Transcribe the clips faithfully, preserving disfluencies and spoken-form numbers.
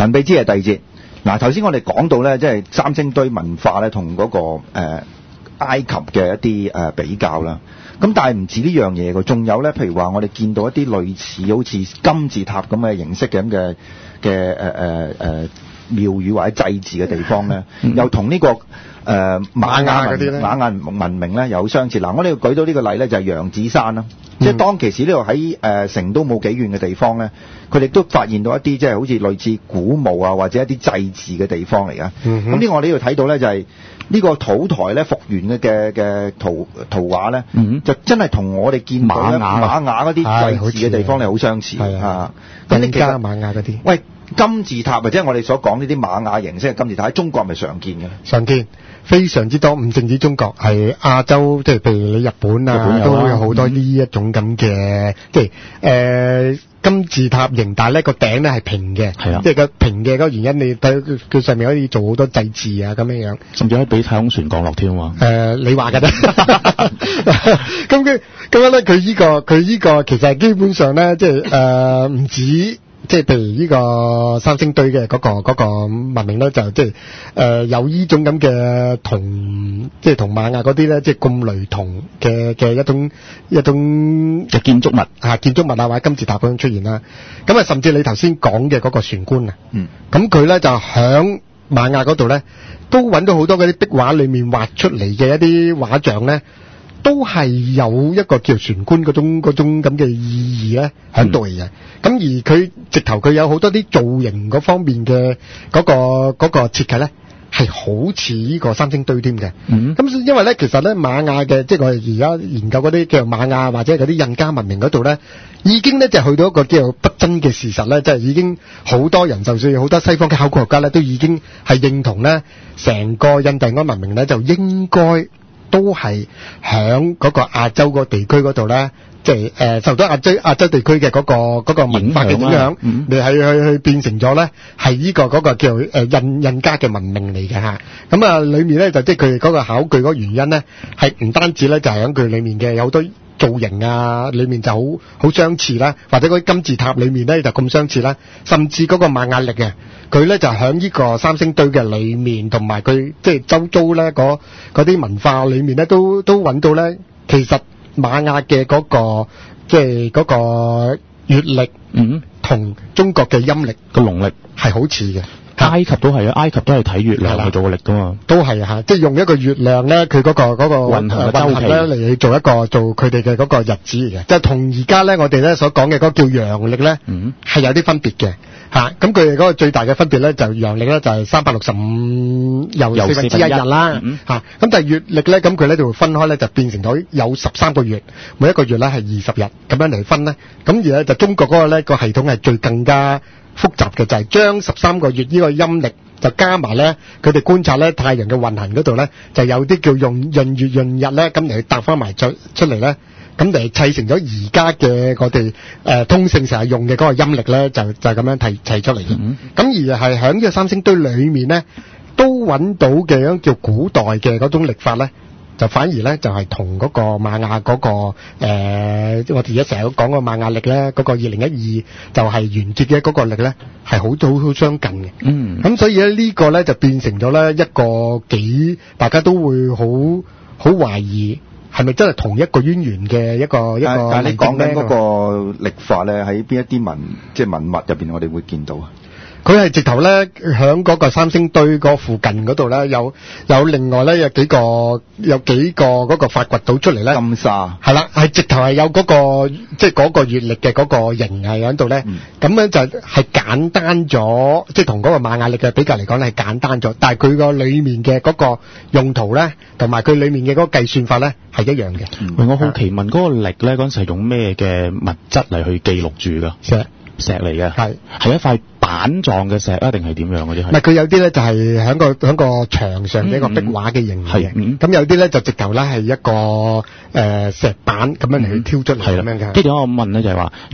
神秘之夜第二節。嗱，頭先我哋講到咧，即係三星堆文化咧，同嗰個誒埃及嘅一啲誒比較啦。咁但係唔止呢樣嘢嘅，仲有咧，譬如話我哋見到一啲類似好似金字塔咁嘅形式嘅咁嘅嘅誒誒誒廟宇或者祭祀嘅地方咧，嗯、又同呢、這個誒、呃、瑪雅文瑪雅文明咧有相似。嗱，我哋要舉到呢個例咧，就係羊子山啦。嗯、即係當其時呢度喺誒成都冇幾遠嘅地方咧，佢哋都發現到一啲即係好似類似古墓啊，或者一啲祭祀嘅地方嚟㗎。咁呢、嗯、個我哋要睇到咧，就係、是、呢個土台咧復原嘅嘅嘅圖圖畫咧，嗯、就真係同我哋見到瑪雅瑪雅嗰啲祭祀嘅地方咧好相似啊。咁你其實瑪雅嗰啲， 喂。金字塔或者我哋所講呢啲瑪雅形式嘅金字塔喺中國係咪常見嘅？ 常見，非常之多，唔淨止中國，係亞洲，即係譬如你日本啊，本有都有好多呢一種咁嘅，嗯、即係誒、呃、金字塔形，但係咧個頂咧係平嘅，係啊，即係個平嘅嗰個原因，你睇佢上面可以做好多祭祀啊咁樣樣，甚至可以俾太空船降落添喎。誒，你話㗎啫。咁佢咁樣咧，佢依、這個佢依個其實基本上咧，即係誒唔止。即係譬如呢個三星堆嘅嗰、嗰個嗰個文明咧，就即係誒有呢種咁嘅同即係同瑪雅嗰啲咧，即係咁雷同嘅嘅一種一種嘅建築物啊，建築物啊或者金字塔咁樣出現啦。咁啊，甚至你頭先講嘅嗰個船棺啊，嗯，咁佢咧就響瑪雅嗰度咧，都揾到好多嗰啲壁畫裏面畫出嚟嘅一啲畫像咧。都係有一個叫船棺嗰種嗰種咁嘅意義咧喺度嘅，咁、嗯、而佢直頭佢有好多啲造型嗰方面嘅嗰、嗰個嗰、嗰個設計咧，係好似呢個三星堆添嘅。咁、嗯、因為咧，其實咧瑪雅嘅，即係我哋而家研究嗰啲叫瑪雅或者嗰啲印加文明嗰度咧，已經咧就去到一個叫做不爭嘅事實咧，即係已經好多人，就算好多西方嘅考古學家咧，都已經係認同咧，成個印第安文明咧就應該。都係響嗰個亞洲個地區嗰度咧，即係誒受到亞洲亞洲地區嘅嗰個嗰個文化嘅影響，你係去去變成咗咧係呢個嗰個叫誒印印加嘅文明嚟嘅嚇。咁啊，裡面咧就即係佢哋嗰個考據嗰個原因咧，係唔單止咧就係響佢裡面嘅有好多造型啊，裡面就好好相似啦，或者嗰啲金字塔裡面咧就咁相似啦，甚至嗰個瑪雅曆嘅。佢咧就喺呢個三星堆嘅裏面，同埋佢即係周遭咧嗰嗰啲文化裏面咧，都都揾到咧。其實瑪雅嘅嗰個即係嗰個月曆，嗯，同中國嘅陰曆個農曆係好似嘅。埃及都係啊，埃及都係睇月亮去做個曆噶嘛，都係嚇，即係用一個月亮咧，佢嗰個嗰個運行嘅週期咧嚟去做一個做佢哋嘅嗰個日子嚟嘅，即係同而家咧我哋咧所講嘅嗰個叫陽曆咧，嗯，係有啲分別嘅嚇。咁佢哋嗰個最大嘅分別咧就陽曆咧就係三百六十五又四分之一日啦嚇。咁但係月曆咧，咁佢咧就會分開咧，就變成咗有十三個月，每一個月咧係二十日咁樣嚟分咧。咁而咧就中國嗰個咧個系統係最更加複雜嘅，就係將十三個月呢個陰曆就加埋咧，佢哋觀察咧太陽嘅運行嗰度咧，就有啲叫用閏月閏日咧，咁嚟去搭翻埋出出嚟咧，咁嚟砌成咗而家嘅我哋誒通勝成日用嘅嗰個陰曆咧，就就咁樣砌砌出嚟嘅。咁、嗯、而係喺呢個三星堆裏面咧，都揾到嘅一種叫古代嘅嗰種曆法咧。就反而咧，就係同嗰個瑪雅嗰、那個誒、呃，我哋而家成日都講個瑪雅曆咧，嗰、那個二零一二就係完結嘅嗰個曆咧，係好好好相近嘅。嗯，咁所以咧呢個咧就變成咗咧一個幾大家都會好好懷疑係咪真係同一個淵源嘅一個一個。但係你講緊嗰個曆法咧，喺邊一啲文即係文物入邊，我哋會見到啊？佢係直頭咧，響嗰個三星堆嗰附近嗰度咧，有有另外咧有幾個有幾個嗰個發掘到出嚟咧。金沙係啦，係直頭係有嗰個即係嗰個月曆嘅嗰個形係喺度咧。咁樣就係簡單咗，即係同嗰個瑪雅曆嘅比較嚟講咧係簡單咗，但係佢個裡面嘅嗰個用途咧，同埋佢裡面嘅嗰個計算法咧係一樣嘅。喂，我好奇問嗰個曆咧嗰陣時係用咩嘅物質嚟去記錄住㗎？石石嚟嘅，係係一塊板狀嘅石啊，定係點樣嗰啲？唔係，佢有啲咧就係喺個喺個牆上嘅一個壁畫嘅形嘅，咁、嗯嗯、有啲咧就直頭咧係一個誒、呃、石板咁樣嚟去挑出嚟咁樣嘅。即係點解我問咧就係話，如果你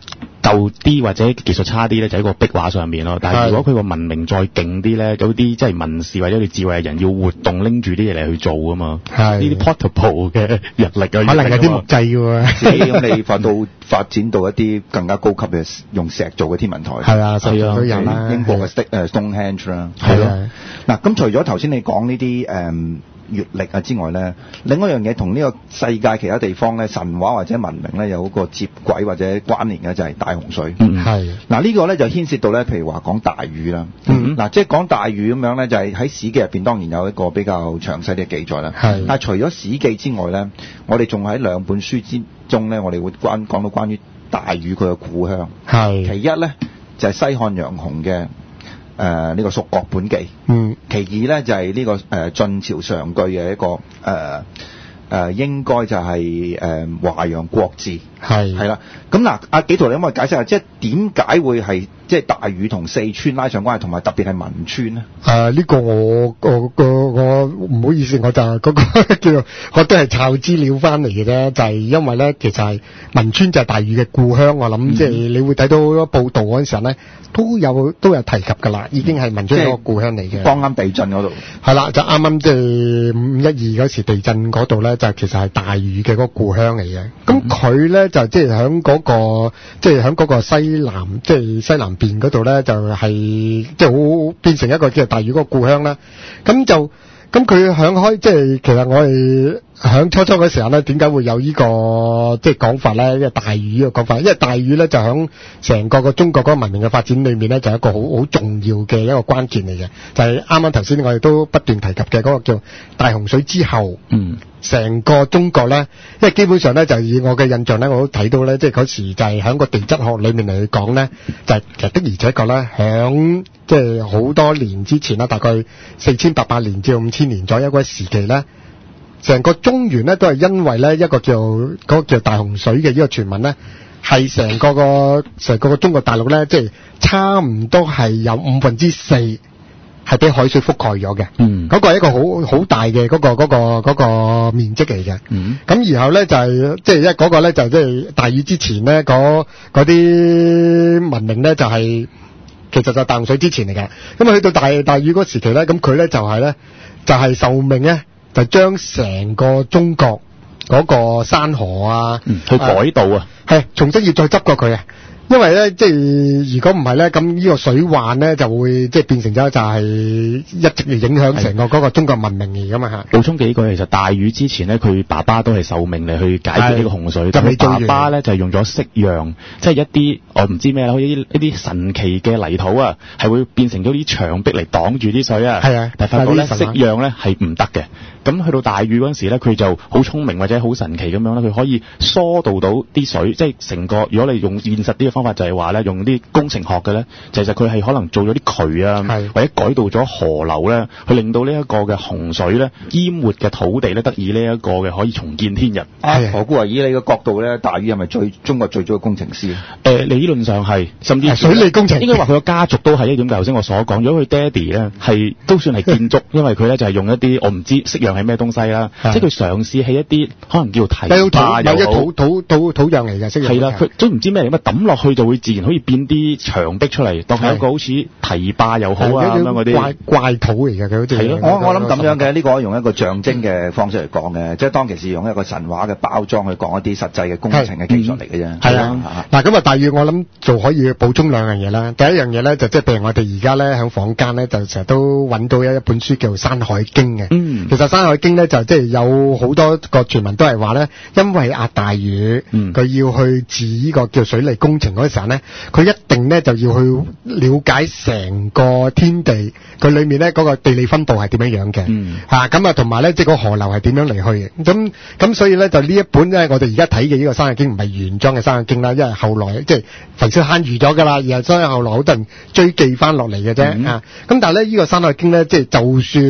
舊啲或者技術差啲咧，就喺個壁畫上面咯。但係如果佢個文明再勁啲咧，有啲即係文士或者你智慧嘅人要活動拎住啲嘢嚟去做啊嘛。係呢啲 portable 嘅日曆啊， 可能有啲木製嘅喎。 咁你發到發展到一啲更加高級嘅用石做嘅天文台。 係啊，甚至都有啦。 英國嘅 Stonehenge 啦。 係咯。 嗱，咁除咗頭先你講呢啲誒月曆啊之外咧，另一樣嘢同呢個世界其他地方咧神話或者文明咧有一個接軌或者關聯嘅就係大洪水。 嗯，係。 嗱呢個咧就牽涉到咧，譬如話講大禹啦。 嗯。 嗱，即係講大禹咁樣咧，就係喺史記入邊當然有一個比較詳細嘅記載啦。係。但係除咗史記之外咧，我哋仲喺兩本書之中咧，我哋會關講到關於大禹佢嘅故鄉。係。其一咧就係、是、西漢楊雄嘅。誒、呃、呢、這個《蜀國本紀》，嗯，其二咧就係、是、呢、這個誒晉、呃、朝上句嘅一個誒誒、呃呃，應該就係誒華陽國志，係係啦。咁嗱，阿紀陶你可唔可以解釋下，即係點解會係即係大禹同四川拉上關係，同埋特別係汶川咧？誒、 啊，呢、這個我我我我唔好意思，我就嗰、那個叫做我都係抄資料翻嚟嘅啫，就係、是、因為咧，其實係汶川就係大禹嘅故鄉，我諗、嗯、即係你會睇到報道嗰陣時候咧。都有都有提及㗎啦，已經係汶川一個故鄉嚟嘅。 剛啱地震嗰度。係啦，就啱啱即係五一二嗰時地震嗰度咧，就其實係大禹嘅嗰個故鄉嚟嘅。咁佢咧就即係喺嗰個即係喺嗰個西南即係、就是、西南邊嗰度咧，就係即係好變成一個叫大禹嗰個故鄉啦。咁就咁佢響開即係其實我哋。響初初嗰時候咧，點解會有呢、這個即係講法咧？因為大禹呢個講法，因為大禹咧就響成個個中國嗰個文明嘅發展裏面咧，就係一個好好重要嘅一個關鍵嚟嘅。就係啱啱頭先我哋都不斷提及嘅嗰個叫大洪水之後，嗯，成個中國咧，因為基本上咧就以我嘅印象咧，我都睇到咧，即係嗰時就係響個地質學裏面嚟講咧，就係、是、其實的而且確咧，響即係好多年之前啦，大概四千八百年至五千年左右嗰個時期咧。成個中原咧都係因為咧一個叫嗰、那個叫大洪水嘅呢個傳聞咧，係成個個成個個中國大陸咧，即係差唔多係有五分之四係俾海水覆蓋咗嘅。嗯，嗰、那個係一個好好大嘅嗰、那個嗰、那個嗰、那個面積嚟嘅。嗯，咁然後咧就係即係一嗰個咧就即、是、係大禹之前咧嗰嗰啲文明咧就係、是、其實就大洪水之前嚟嘅。咁啊去到大大禹嗰時期咧，咁佢咧就係咧就係、是、受命咧。就將成個中國嗰個山河啊，嗯、去改道啊，係、啊、重新要再執過佢啊！因為咧，即係如果唔係咧，咁呢個水患咧就會即係變成咗就係一直嚟影響成個嗰個中國文明嚟噶嘛嚇。補充幾句，其實大禹之前咧，佢爸爸都係受命嚟去解決呢個洪水，但係爸爸咧就係、是、用咗息壤，即係一啲我唔知咩啦，好似一啲神奇嘅泥土啊，係會變成咗啲牆壁嚟擋住啲水啊。係啊，但係發覺咧息壤咧係唔得嘅。咁去到大禹嗰陣時咧，佢就好聰明或者好神奇咁樣咧，佢可以疏導到啲水，即係成個如果你用現實啲嘅方法就係話咧，用啲工程學嘅咧，其實佢係可能做咗啲渠啊，或者改道咗河流咧，去令到呢一個嘅洪水咧淹沒嘅土地咧得以呢一個嘅可以重見天日。 啊，何故啊？以你嘅角度咧，大禹係咪最中國最早嘅工程師？誒、 呃，理論上係，甚至水利工程應該話佢個家族都係一點。頭先我所講，如果佢爹哋咧係都算係建築，因為佢咧就係用一啲我唔知息壤係咩東西啦，即係佢嘗試起一啲可能叫堤壩又好， 有一土土土土壤嚟嘅，息壤係啦，佢都唔知咩嚟，咁抌落去就會自然可以變啲牆壁出嚟，當係一個好似堤壩又好啊咁樣嗰啲怪怪土嚟嘅，佢好似係咯。 我我諗咁樣嘅呢、這個用一個象徵嘅方式嚟講嘅，即係當其時用一個神話嘅包裝去講一啲實際嘅工程嘅技術嚟嘅啫。係啊，嗱咁啊，大禹我諗就可以補充兩樣嘢啦。第一樣嘢咧就即係譬如我哋而家咧喺坊間咧就成日都揾到一一本書叫《山海經》嘅。嗯，其實《山海經》咧就即係有好多個傳聞都係話咧，因為阿大禹佢、嗯、要去治呢個叫水利工程嗰時候咧，佢一定咧就要去了解成個天地佢裏面咧嗰個地理分佈係點樣樣嘅。嗯，嚇咁啊，同埋咧即係個河流係點樣嚟去嘅。咁咁所以咧就呢一本咧我哋而家睇嘅呢個《山海經》唔係原裝嘅《山海經》啦，因為後來即係焚燒慳預咗㗎啦，然後所以後來好多人追記翻落嚟嘅啫。啊，咁但係咧呢個《山海經》咧即係就算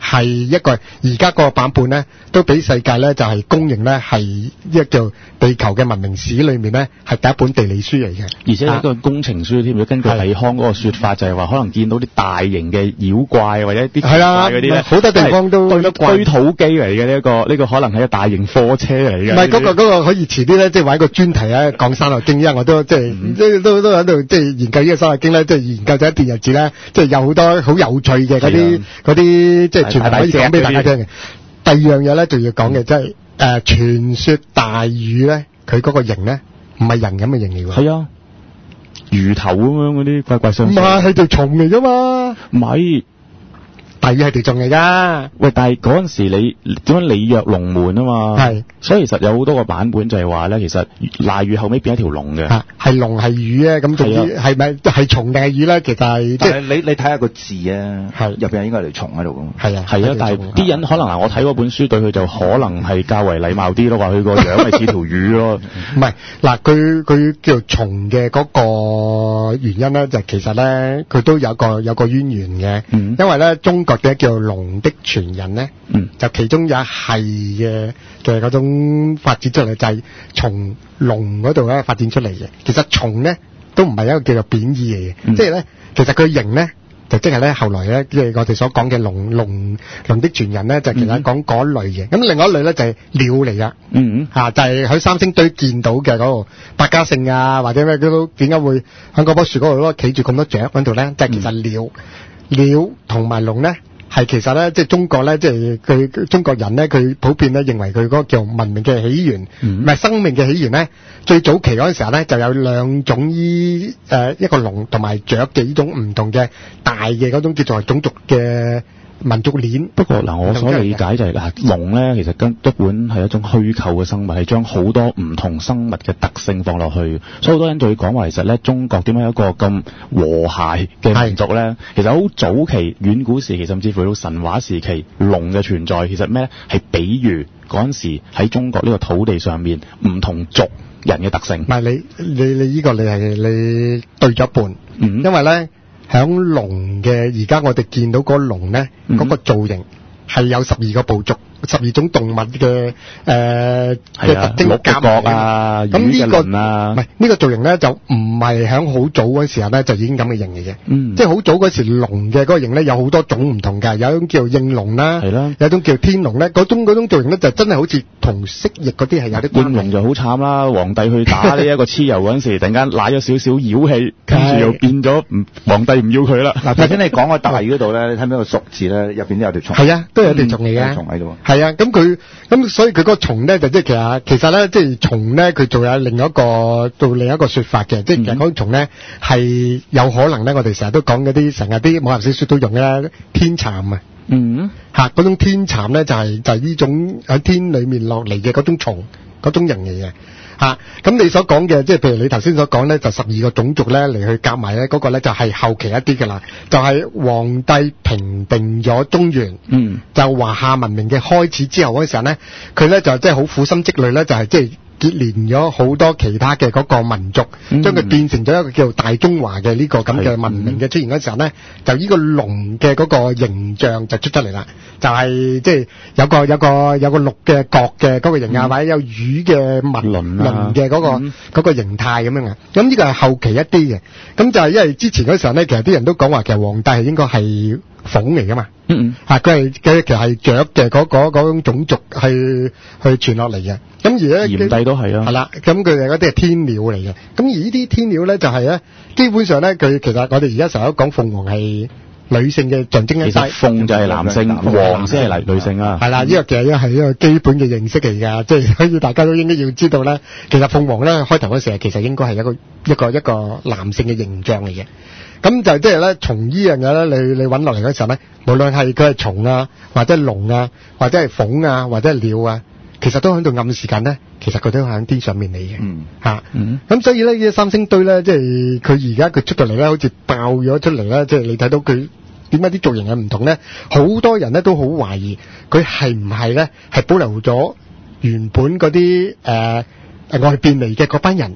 係一個而家個版本咧，都俾世界咧就係公認咧係一個叫地球嘅文明史裏面咧係第一本地理書嚟嘅， 而且一個工程書添。根據倪匡嗰個說法，就係話可能見到啲大型嘅妖怪或者啲奇怪嗰啲咧， 好多地方都堆堆土機嚟嘅呢一個，呢個可能係一大型貨車嚟嘅。 唔係嗰個嗰個可以遲啲咧，即係玩個專題咧講《山海經》，因為我都即係即係都都喺度即係研究呢個《山海經》咧，即係研究咗一段日子咧，即係有好多好有趣嘅嗰啲嗰啲即係全部可以講俾大家聽嘅。第二樣嘢咧，就要講嘅即係誒傳說大禹咧，佢嗰個形咧唔係人咁嘅形嚟喎。 係啊，魚頭咁樣嗰啲怪怪相。 唔係，係條蟲嚟㗎嘛。 唔係。 大禹係條蟲嚟㗎。 喂，但係嗰陣時你點樣鯉躍龍門啊嘛？係，所以其實有好多個版本就係話咧，其實大禹後尾變一條龍嘅。嚇，係龍係魚啊，咁總之係咪係蟲定係魚咧？其實係即係你你睇下個字啊，係入邊應該係條蟲喺度㗎。係啊，係啊，但係啲人可能嗱，我睇嗰本書對佢就可能係較為禮貌啲咯，話佢個樣係似條魚咯。唔係嗱，佢佢叫蟲嘅嗰個原因咧，就其實咧佢都有個有個淵源嘅，嗯，因為咧中國。或者叫龍的傳人咧，嗯，就其中有一系嘅嘅嗰種發展出嚟，就係從龍嗰度咧發展出嚟嘅。其實蟲咧都唔係一個叫做貶義嚟嘅，嗯，即係咧其實佢形咧就即係咧後來咧即係我哋所講嘅龍龍龍的傳人咧，就其實講嗰類嘅。咁，嗯，另外一類咧就係鳥嚟噶，嗯嚇，啊，就係，是，喺三星堆見到嘅嗰度百家姓啊，或者咩都點解會喺嗰棵樹嗰度咯企住咁多雀喺度咧？就係，是，其實鳥。嗯鳥同埋龍咧，係其實咧，即係中國咧，即係佢中國人咧，佢普遍咧認為佢嗰個叫文明嘅起源，唔係生命嘅起源咧。最早期嗰陣時候咧，就有兩種依誒一個龍同埋雀嘅呢種唔同嘅大嘅嗰種叫做種族嘅民族鏈。不過嗱，我所理解就係嗱，龍咧其實根本係一種虛構嘅生物，係將好多唔同生物嘅特性放落去，所以好多人就會講話其實咧，中國點解有一個咁和諧嘅民族咧？其實好早期遠古時期，甚至乎到神話時期，龍嘅存在其實咩咧？係比喻嗰陣時喺中國呢個土地上面唔同族人嘅特性。唔係你你你呢個你係你對咗一半，嗯，因為咧。響龍嘅而家我哋見到嗰個龍咧，嗰、嗯、個造型係有十二個部族、十二種動物嘅誒嘅特徵夾角啊，咁呢、這個唔係呢個造型咧就唔係響好早嗰時候咧就已經咁嘅型嚟嘅，嗯，即係好早嗰時龍嘅嗰個型咧有好多種唔同嘅，有一種叫應龍啦，係啦，有一種叫天龍咧，嗰種嗰種造型咧就真係好似同蜥蜴嗰啲係有啲關係。應龍就好慘啦，皇帝去打呢一個蚩尤嗰陣時，突然間瀨咗少少妖氣，跟住又變咗唔皇帝唔要佢啦。嗱，頭先你講個大禹嗰度咧，你睇唔睇個蜀字咧？入邊都有條蟲，係啊，都有條蟲嚟嘅，蟲喺度。係啊，咁佢咁所以佢嗰個蟲咧就即係其實其實咧即係蟲咧佢仲有另一個做另一個說法嘅，即係其實嗰種蟲咧係有可能咧，我哋成日都講嗰啲成日啲武俠小說都用嘅天蠶啊，嗯嚇嗰種天蠶咧就係就係呢種喺天裏面落嚟嘅嗰種蟲嗰種人嚟嘅。嚇，咁你所講嘅即係譬如你頭先所講咧，就十二個種族咧嚟去夾埋咧，嗰個咧就係後期一啲嘅啦，就係皇帝平定咗中原，嗯，就華夏文明嘅開始之後嗰陣時候咧，佢咧就即係好苦心積慮咧，就係即係結連咗好多其他嘅嗰個民族，將佢變成咗一個叫做大中華嘅呢個咁嘅文明嘅出現嗰時候咧，就呢個龍嘅嗰個形象就出出嚟啦，就係即係有個有個有個鹿嘅角嘅嗰個形啊，或者有魚嘅紋鱗嘅嗰個嗰個形態咁樣嘅。咁呢個係後期一啲嘅，咁就係因為之前嗰時候咧，其實啲人都講話其實皇帝係應該係鳳嚟噶嘛，嗯嗯，嚇佢係佢其實係雀嘅嗰嗰嗰種種族去去傳落嚟嘅。咁而咧炎帝都係啊，係啦，咁佢哋嗰啲係天鳥嚟嘅。咁而呢啲天鳥咧就係咧，基本上咧佢其實我哋而家成日都講鳳凰係女性嘅象徵。其實鳳就係男性，凰先係女女性啊。係啦，呢個其實係一個基本嘅認識嚟㗎，即係所以大家都應該要知道咧。其實鳳凰咧開頭嗰時其實應該係一個一個一個男性嘅形象嚟嘅。咁就即係咧，從呢樣嘢咧，你你揾落嚟嗰時候咧，無論係佢係蟲啊，或者龍啊，或者係鳳啊，或者係鳥啊，其實都喺度暗示緊咧，其實佢都喺天上面嚟嘅。嗯，嚇、啊，嗯，咁所以咧，呢三星堆咧，即係佢而家佢出到嚟咧，好似爆咗出嚟咧，即係你睇到佢點解啲造型係唔同咧？好多人咧都好懷疑佢係唔係咧係保留咗原本嗰啲誒外邊嚟嘅嗰班人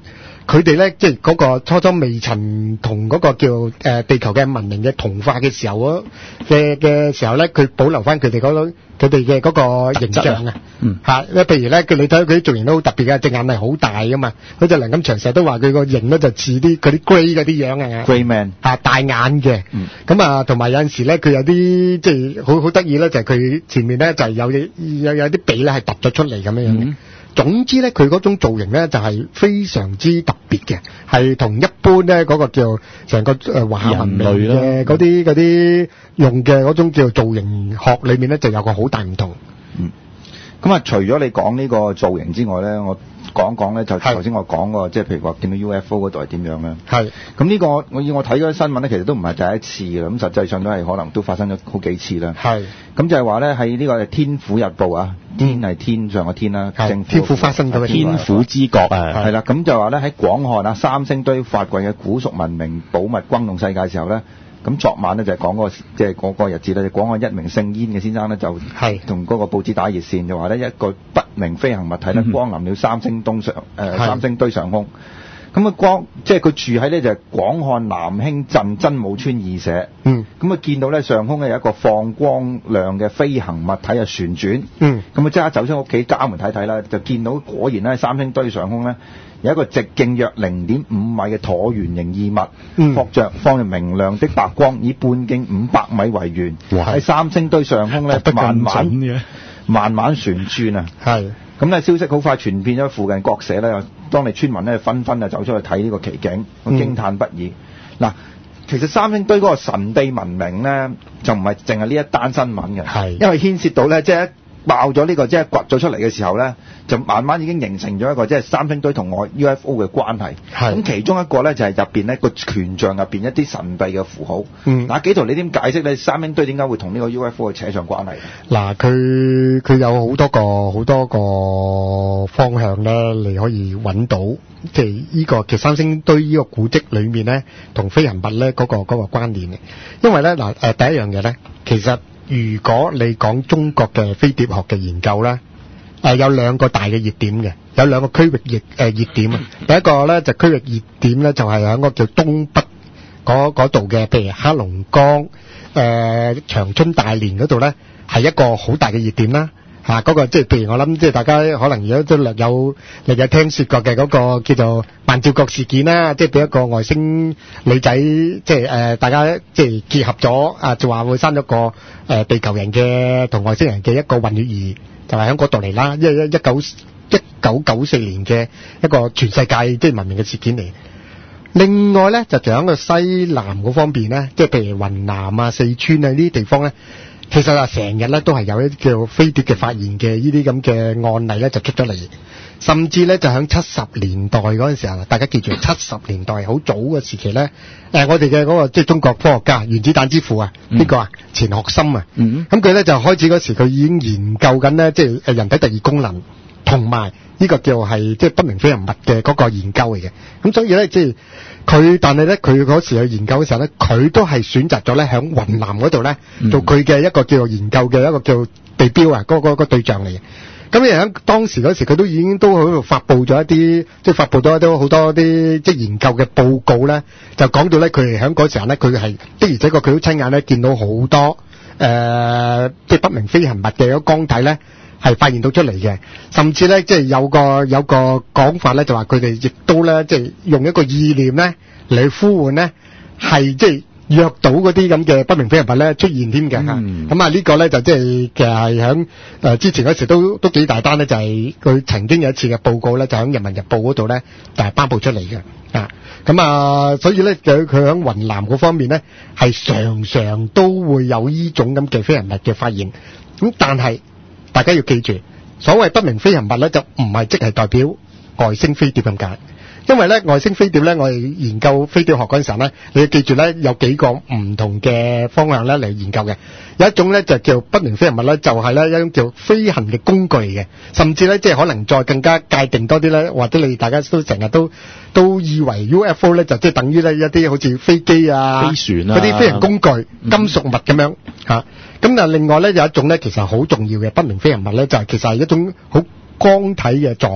佢哋咧即係嗰個初初未曾同嗰個叫誒、呃、地球嘅文明嘅同化嘅時候嘅嘅時候咧，佢保留翻佢哋嗰種佢哋嘅嗰個形象啊， 嗯嚇，咧譬如咧佢你睇佢啲造型都好特別嘅，隻眼係好大噶嘛，嗰隻梁錦祥成日都話佢個型咧就似啲嗰啲 Grey 嗰啲樣啊 ，Grey Man 嚇大眼嘅，咁啊同埋有陣時咧佢有啲即係好好得意咧，就係佢前面咧就係有有有啲鼻咧係突咗出嚟咁樣樣嘅。總之咧，佢嗰種造型咧就係非常之特別嘅，係同一般咧嗰個叫成個誒華夏文明嘅嗰啲嗰啲用嘅嗰種叫造型學裏面咧就有個好大唔同。 嗯，咁啊，除咗你講呢個造型之外咧，我講講咧就頭先我講過，即係譬如話見到 U F O 嗰度係點樣咧？係。咁呢個我以我睇嗰啲新聞咧，其實都唔係第一次啦。咁實際上都係可能都發生咗好幾次啦。係。咁就係話咧喺呢個《天府日報》啊，天係天上嘅天啦，政府天府發生咗嘅天府之國啊， 係啦。咁就話咧喺廣漢啊三星堆發掘嘅古蜀文明寶物轟動世界嘅時候咧。咁昨晚咧就係講嗰個即係嗰個日子咧，就廣漢一名姓燕嘅先生咧就同嗰個報紙打熱線，就話咧一個不明飛行物體咧光臨了三星東上誒、呃、三星堆上空。咁啊光即係佢住喺咧就係廣漢南興鎮真武村二社。嗯。咁啊見到咧上空咧有一個放光亮嘅飛行物體啊旋轉。嗯。咁啊即刻走出屋企家門睇睇啦，就見到果然咧三星堆上空咧。有一個直徑約零點五米嘅橢圓形異物，撲着放着明亮的白光，以半徑五百米為圓，喺三星堆上空咧慢慢慢慢旋轉啊！係咁咧，消息好快傳遍咗附近各社咧，當地村民咧紛紛啊走出去睇呢個奇景，驚嘆不已。嗱、嗯，其實三星堆嗰個神秘文明咧，就唔係淨係呢一單新聞嘅，係因為牽涉到咧即係。爆咗呢、這個即係掘咗出嚟嘅時候咧，就慢慢已經形成咗一個即係三星堆同外 U F O 嘅關係。咁其中一個咧就係入邊呢個權杖入邊一啲神秘嘅符號。嗯，嗱，紀陶你點解釋咧？三星堆點解會同呢個 U F O 扯上關係？ 嗱，佢佢有好多個好多個方向咧，你可以揾到，即係呢個其實三星堆呢個古蹟裏面咧，同飛行物咧嗰、那個嗰、那個關聯嘅。因為咧嗱誒第一樣嘢咧，其實。如果你講中國嘅飛碟學嘅研究咧，誒、呃、有兩個大嘅熱點嘅，有兩個區域熱誒、呃、熱點啊。第一個咧就區域熱點咧就係喺個叫東北嗰度嘅，譬如黑龍江、誒、呃、長春大連嗰度咧，係一個好大嘅熱點啦。嚇、啊，嗰、那個即係譬如我諗，即係大家可能而家都略有略有聽説過嘅嗰個叫做萬兆閣事件啦，即係俾一個外星女仔，即係誒、呃、大家即係結合咗啊，就話會生咗個誒、呃、地球人嘅同外星人嘅一個混血兒，就係喺嗰度嚟啦。因為一一九一九九四年嘅一個全世界即係文明嘅事件嚟。另外咧就仲喺個西南嗰方面咧，即係譬如雲南啊、四川啊呢啲地方咧。其實啊，成日咧都係有一啲叫飛碟嘅發現嘅呢啲咁嘅案例咧就出咗嚟，甚至咧就喺七十年代嗰陣時候，大家記住七十年代好早嘅時期咧，誒、呃、我哋嘅嗰個即係中國科學家原子彈之父啊，呢、嗯這個啊錢學森啊，咁佢咧就開始嗰時佢已經研究緊咧，即係誒人體特異功能同埋呢個叫係即係不明飛行物嘅嗰個研究嚟嘅，咁所以咧即係。佢但係咧，佢嗰時去研究嘅時候咧，佢都係選擇咗咧喺雲南嗰度咧做佢嘅一個叫做研究嘅一個叫地標啊，嗰、嗰個、嗰個對象嚟嘅。咁而喺當時嗰時，佢都已經都喺度發布咗一啲，即係發布咗一啲好多啲即係研究嘅報告咧，就講到咧佢哋喺嗰時候咧，佢係的而且確佢都親眼咧見到好多誒、呃，即係不明飛行物嘅一個光體咧。係發現到出嚟嘅，甚至咧即係有個有個講法咧，就話佢哋亦都咧即係用一個意念咧嚟呼喚咧，係即係約到嗰啲咁嘅不明飛行物咧出現添嘅嚇。咁啊呢個咧就即係其實係喺誒之前嗰時都都幾大單咧，就係佢曾經有一次嘅報告咧，就喺《人民日報》嗰度咧就係頒布出嚟嘅啊。咁啊，所以咧佢佢喺雲南嗰方面咧係常常都會有呢種咁嘅飛行物嘅發現。咁但係大家要記住，所謂不明飛行物咧，就唔係即係代表外星飛碟咁解。因為咧外星飛碟咧，我哋研究飛碟學嗰陣時候咧，你要記住咧有幾個唔同嘅方向咧嚟研究嘅。有一種咧就叫不明飛行物咧，就係咧一種叫飛行嘅工具嘅，甚至咧即係可能再更加界定多啲咧，或者你大家都成日都都以為 U F O 咧就即係等於咧一啲好似飛機啊、飛船啊嗰啲飛行工具、嗯、金屬物咁樣嚇。咁啊，另外咧有一種咧其實好重要嘅不明飛行物咧，就係其實係一種好光體嘅狀。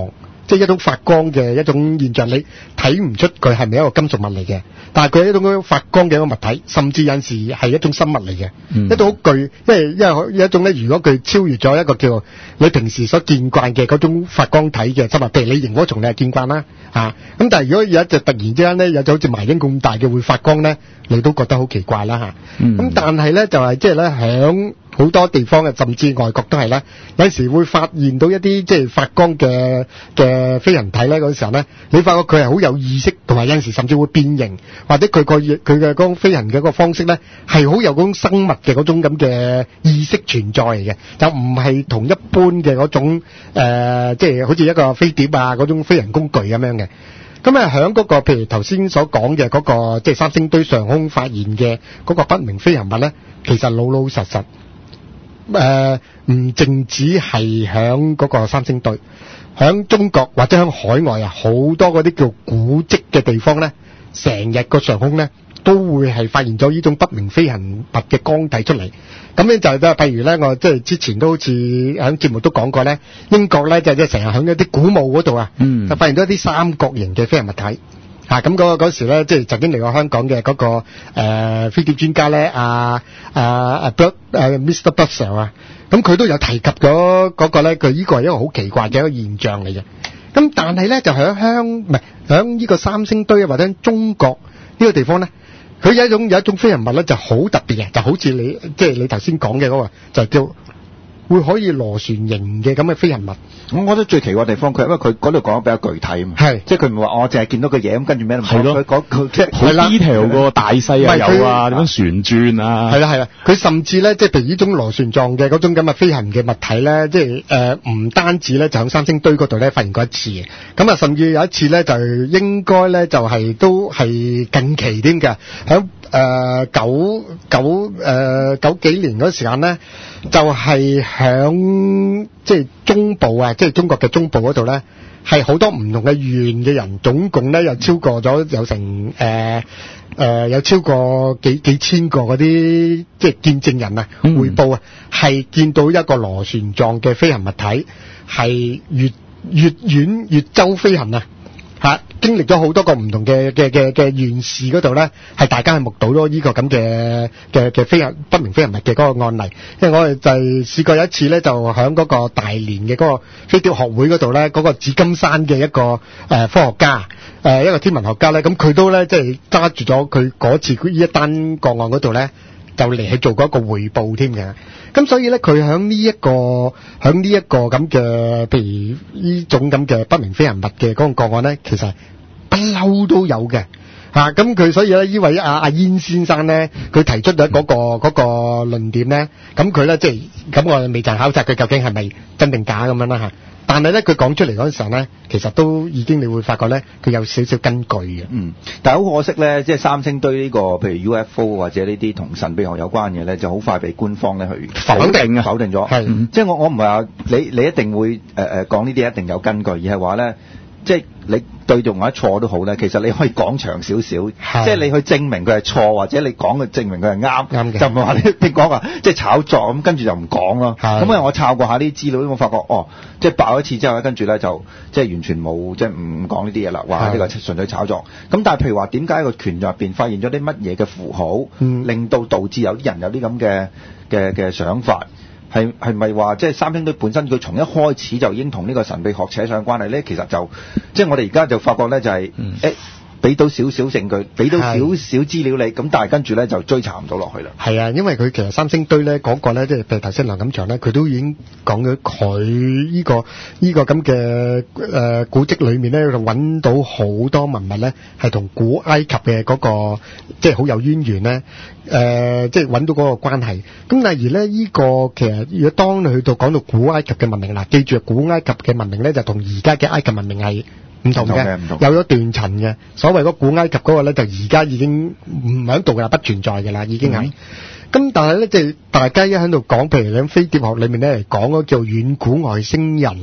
即係一種發光嘅一種現象，你睇唔出佢係咪一個金屬物嚟嘅，但係佢係一種發光嘅一個物體，甚至有陣時係一種生物嚟嘅，嗯、一種好巨，因為因為有一種咧，如果佢超越咗一個叫你平時所見慣嘅嗰種發光體嘅生物，譬如你螢火蟲你係見慣啦，啊，咁但係如果有一隻突然之間咧有隻好似麻鷹咁大嘅會發光咧，你都覺得好奇怪啦嚇。咁、啊嗯、但係咧就係即係咧響好多地方嘅，甚至外國都係咧，有時會發現到一啲即係發光嘅嘅飛行體咧，嗰時候咧，你發覺佢係好有意識，同埋有陣時甚至會變形，或者佢個佢嘅嗰種飛行嘅嗰個方式咧，係好有嗰種生物嘅嗰種咁嘅意識存在嚟嘅，就唔係同一般嘅嗰種誒，即係好似一個飛碟啊嗰種飛行工具咁樣嘅。咁啊，喺嗰個譬如頭先所講嘅嗰個即係三星堆上空發現嘅嗰個不明飛行物咧，其實老老實實。誒唔淨止係響嗰個三星堆，響中國或者響海外啊，好多嗰啲叫古蹟嘅地方咧，成日個上空咧都會係發現咗呢種不明飛行物嘅光體出嚟。咁樣就係、是、譬如咧，我即係之前都好似喺節目都講過咧，英國咧就即係成日響一啲古墓嗰度啊，嗯、就發現咗一啲三角形嘅飛行物體。啊，咁嗰嗰時咧，即係曾經嚟過香港嘅嗰、那個誒、呃、飛碟專家咧，阿阿阿 Bert 誒 Mister Bussell 啊，咁佢都有提及咗嗰個咧，佢呢個係一個好奇怪嘅一個現象嚟嘅。咁但係咧，就喺香唔係喺呢個三星堆啊，或者中國呢個地方咧，佢有一種有一種飛行物咧，就好特別嘅，就好似你即係你頭先講嘅嗰個，就叫會可以螺旋形嘅咁嘅飛行物。 我覺得最奇怪嘅地方，佢因為佢嗰度講得比較具體啊嘛，係即係佢唔係話我淨係見到個嘢咁，跟住咩都唔講。係咯，佢講佢即係好 detail 個大細啊有啊，點樣旋轉啊。係啦係啦，佢甚至咧即係譬如呢種螺旋狀嘅嗰種咁嘅飛行嘅物體咧，即係誒唔單止咧就喺三星堆嗰度咧發現過一次嘅，咁啊甚至有一次咧就應該咧就係、是、都係近期添嘅，喺誒九九誒九幾年嗰時間咧，就係響即係中部啊，即係中國嘅中部嗰度咧，係好多唔同嘅縣嘅人，總共咧有超過咗有成誒誒、呃呃、有超過幾幾千個嗰啲即係見證人啊，匯報啊，係見到一個螺旋狀嘅飛行物體，係越越遠越州飛行啊！嚇，經歷咗好多個唔同嘅嘅嘅嘅縣市嗰度咧，係大家係目睹咗呢個咁嘅嘅嘅飛行不明飛行物嘅嗰個案例。因為我哋就係試過有一次咧，就喺嗰個大連嘅嗰個飛碟學會嗰度咧，嗰、嗰個紫金山嘅一個誒、呃、科學家，誒、呃、一個天文學家咧，咁佢都咧即係揸住咗佢嗰次呢一單個案嗰度咧，就嚟去做過一個彙報添嘅。咁所以咧，佢喺呢一個喺呢一個咁嘅，譬如呢種咁嘅不明飛行物嘅嗰個個案咧，其實不嬲都有嘅嚇。咁、啊、佢所以咧，呢位阿阿燕先生咧，佢提出咗嗰、嗰個嗰、嗰個論點咧，咁佢咧即係咁，我未曾考察佢究竟係咪真定假咁樣啦嚇。但係咧，佢講出嚟嗰陣時候咧，其實都已經你會發覺咧，佢有少少根據嘅。嗯， 但係好可惜咧，即係三星堆呢、呢個，譬如 U F O 或者呢啲同神秘學有關嘅咧，就好快被官方咧去否定啊， 否定咗。係、嗯，即係我我唔係話你你一定會誒誒、呃、講呢啲一定有根據，而係話咧，即係你對同或者錯都好咧，其實你可以講長少少，即係你去證明佢係錯，或者你講嘅證明佢係啱，啱嘅，就唔係話你你講話即係炒作咁，跟住就唔講咯。咁因為我抄過下啲資料，我發覺哦，即係爆一次之後咧，跟住咧就即係完全冇即係唔講呢啲嘢啦，話呢個純粹炒作。咁但係譬如話點解個拳入邊發現咗啲乜嘢嘅符號，嗯、令到導致有啲人有啲咁嘅嘅嘅想法？係係咪話即係三星堆本身佢從一開始就已經同呢個神秘學扯上關係咧？其實就即係我哋而家就發覺咧就係、是、誒。嗯欸俾到少少證據，俾到少少資料你，咁但係跟住咧就追查唔到落去啦。係啊，因為佢其實三星堆咧嗰個咧，即係譬如頭先梁錦祥咧，佢都已經講咗佢呢個呢個咁嘅誒古蹟裏面咧，就揾到好多文物咧，係同古埃及嘅嗰個即係好有淵源咧。誒，即係揾到嗰個關係。咁例如咧，呢個其實如果當你去到講到古埃及嘅文明啦，記住古埃及嘅文明咧就同而家嘅埃及文明係唔同嘅，有咗斷層嘅。所謂嗰古埃及嗰個咧，就而家已經唔喺度㗎啦，不存在㗎啦，已經係。咁、嗯、但係咧，即係大家一喺度講，譬如喺飛碟學裏面咧嚟講嗰叫遠古外星人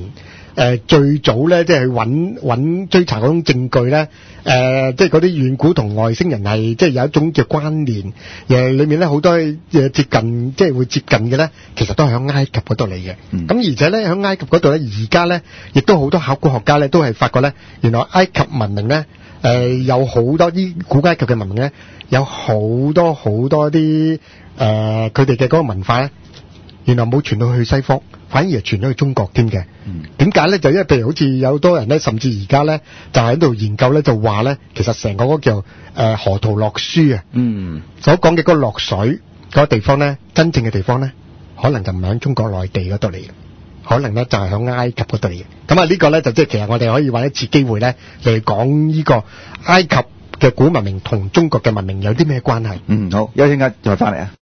呃、最早咧即係揾揾追查嗰種證據咧，誒、呃、即係嗰啲遠古同外星人係即係有一種嘅關聯，誒裏面咧好多嘢接近，即係會接近嘅咧，其實都係喺埃及嗰度嚟嘅。咁、嗯、而且咧喺埃及嗰度咧，而家咧亦都好多考古學家咧都係發覺咧，原來埃及文明咧。誒、呃、有好多啲古埃及嘅文明咧，有好多好多啲誒佢哋嘅嗰個文化咧，原來冇傳到去西方，反而係傳咗去中國添嘅。點解咧？就因為譬如好似有好多人咧，甚至而家咧就喺度研究咧，就話咧，其實成個嗰個叫誒、呃、河圖洛書啊，嗯，所講嘅嗰個洛水嗰個地方咧，真正嘅地方咧，可能就唔係喺中國內地嗰度嚟嘅。可能咧就係喺埃及嗰度嚟嘅，咁啊呢個咧就即係其實我哋可以揾一次機會咧嚟講呢個埃及嘅古文明同中國嘅文明有啲咩關係。 嗯，好，休息間再翻嚟啊。